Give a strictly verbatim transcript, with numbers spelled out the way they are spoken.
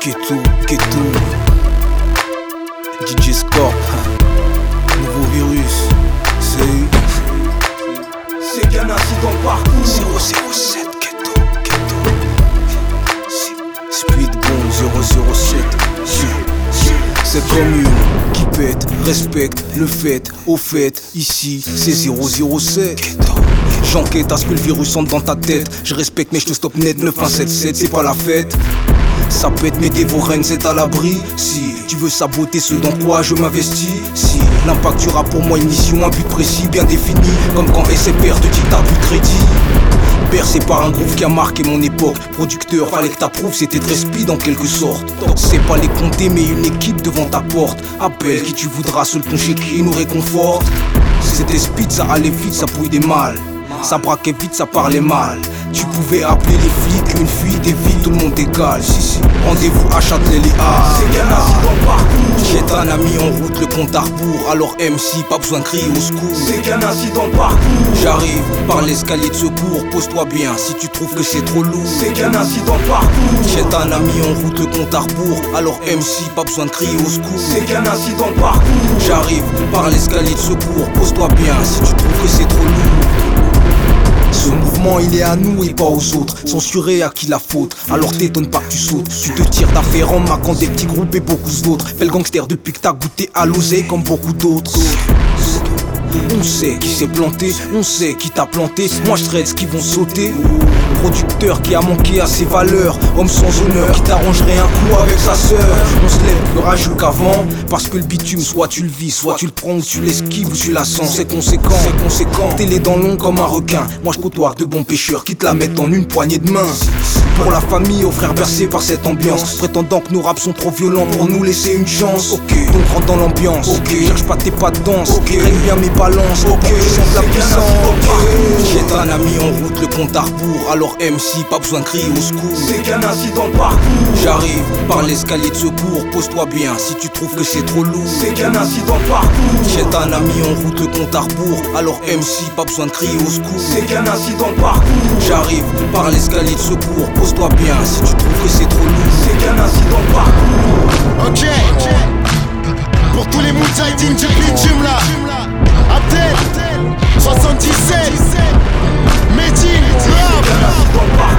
Keto, Keto, D J Scorp, nouveau virus, c'est C'est qu'un incident de parcours. zéro zéro sept Keto, Keto, Speedbomb zéro zéro sept. C'est comme une qui pète, respecte le fait, au fait, ici c'est zéro zéro sept. J'enquête à ce que le virus entre dans ta tête. Je respecte mais je te stoppe net. Neuf un sept sept, c'est pas la fête. Ça pète mais tes vos règnes c'est à l'abri. Si tu veux saboter ce dans quoi je m'investis, si l'impact tu auras pour moi une mission, un but précis bien défini. Comme quand S F R te dit t'as plus de crédit. Bercé par un groove qui a marqué mon époque. Producteur, fallait que t'approuves, c'était très speed en quelque sorte. C'est pas les compter mais une équipe devant ta porte. Appelle qui tu voudras, seul ton chéquier nous réconforte. C'était speed, ça allait vite, ça pouille des mal. Ça braquait vite, ça parlait mal. Tu pouvais appeler les flics, une fuite et vite, tout le monde égal. Si si, rendez-vous à Châtelet-Les-Halles. C'est qu'un incident de parcours. Chétan a mis en route le compte à rebours. Alors M C, pas besoin de crier au secours. C'est qu'un incident de parcours. J'arrive par l'escalier de secours. Pose-toi bien si tu trouves que c'est trop lourd. C'est qu'un incident de parcours. Chétan a mis en route le compte à rebours. Alors M C, pas besoin de crier au secours. C'est qu'un incident de parcours. J'arrive par l'escalier de secours. Pose-toi bien si tu trouves que c'est trop lourd. Ce mouvement il est à nous et pas aux autres. Censuré à qui la faute, alors t'étonne pas que tu sautes. Tu te tires d'affaire en marquant des petits groupes et beaucoup d'autres. Fais le gangster depuis que t'as goûté à l'oseille comme beaucoup d'autres. On sait qui s'est planté, on sait qui t'a planté. Moi je traite ce qui vont sauter. Producteur qui a manqué à ses valeurs. Homme sans honneur qui t'arrangerait un coup avec sa sœur. On se lève plus rageux qu'avant. Parce que le bitume soit tu le vis, soit tu le prends ou tu l'esquives ou tu la sens. C'est conséquent, c'est conséquent. T'es les dents longues comme un requin. Moi je côtoie de bons pêcheurs qui te la mettent en une poignée de main. Pour la famille, aux frères bercés par cette ambiance. Prétendant que nos raps sont trop violents pour nous laisser une chance. Ok, donc rentre dans l'ambiance. Ok, cherche pas tes pas de danse. Ok, règle bien mes balances. Ok, je sens de la puissance. Ok, Chétan a mis en route le compte à rebours. Alors M C, pas besoin de crier au secours. C'est qu'un incident de parcours. J'arrive par l'escalier de secours. Pose-toi bien si tu trouves que c'est trop lourd. C'est qu'un incident de parcours. Chétan a mis en route le compte à rebours. Alors M C, pas besoin de crier au secours. C'est qu'un incident de parcours. J'arrive par l'escalier de secours. Pose-toi bien si tu trouves que c'est trop lourd. C'est qu'un incident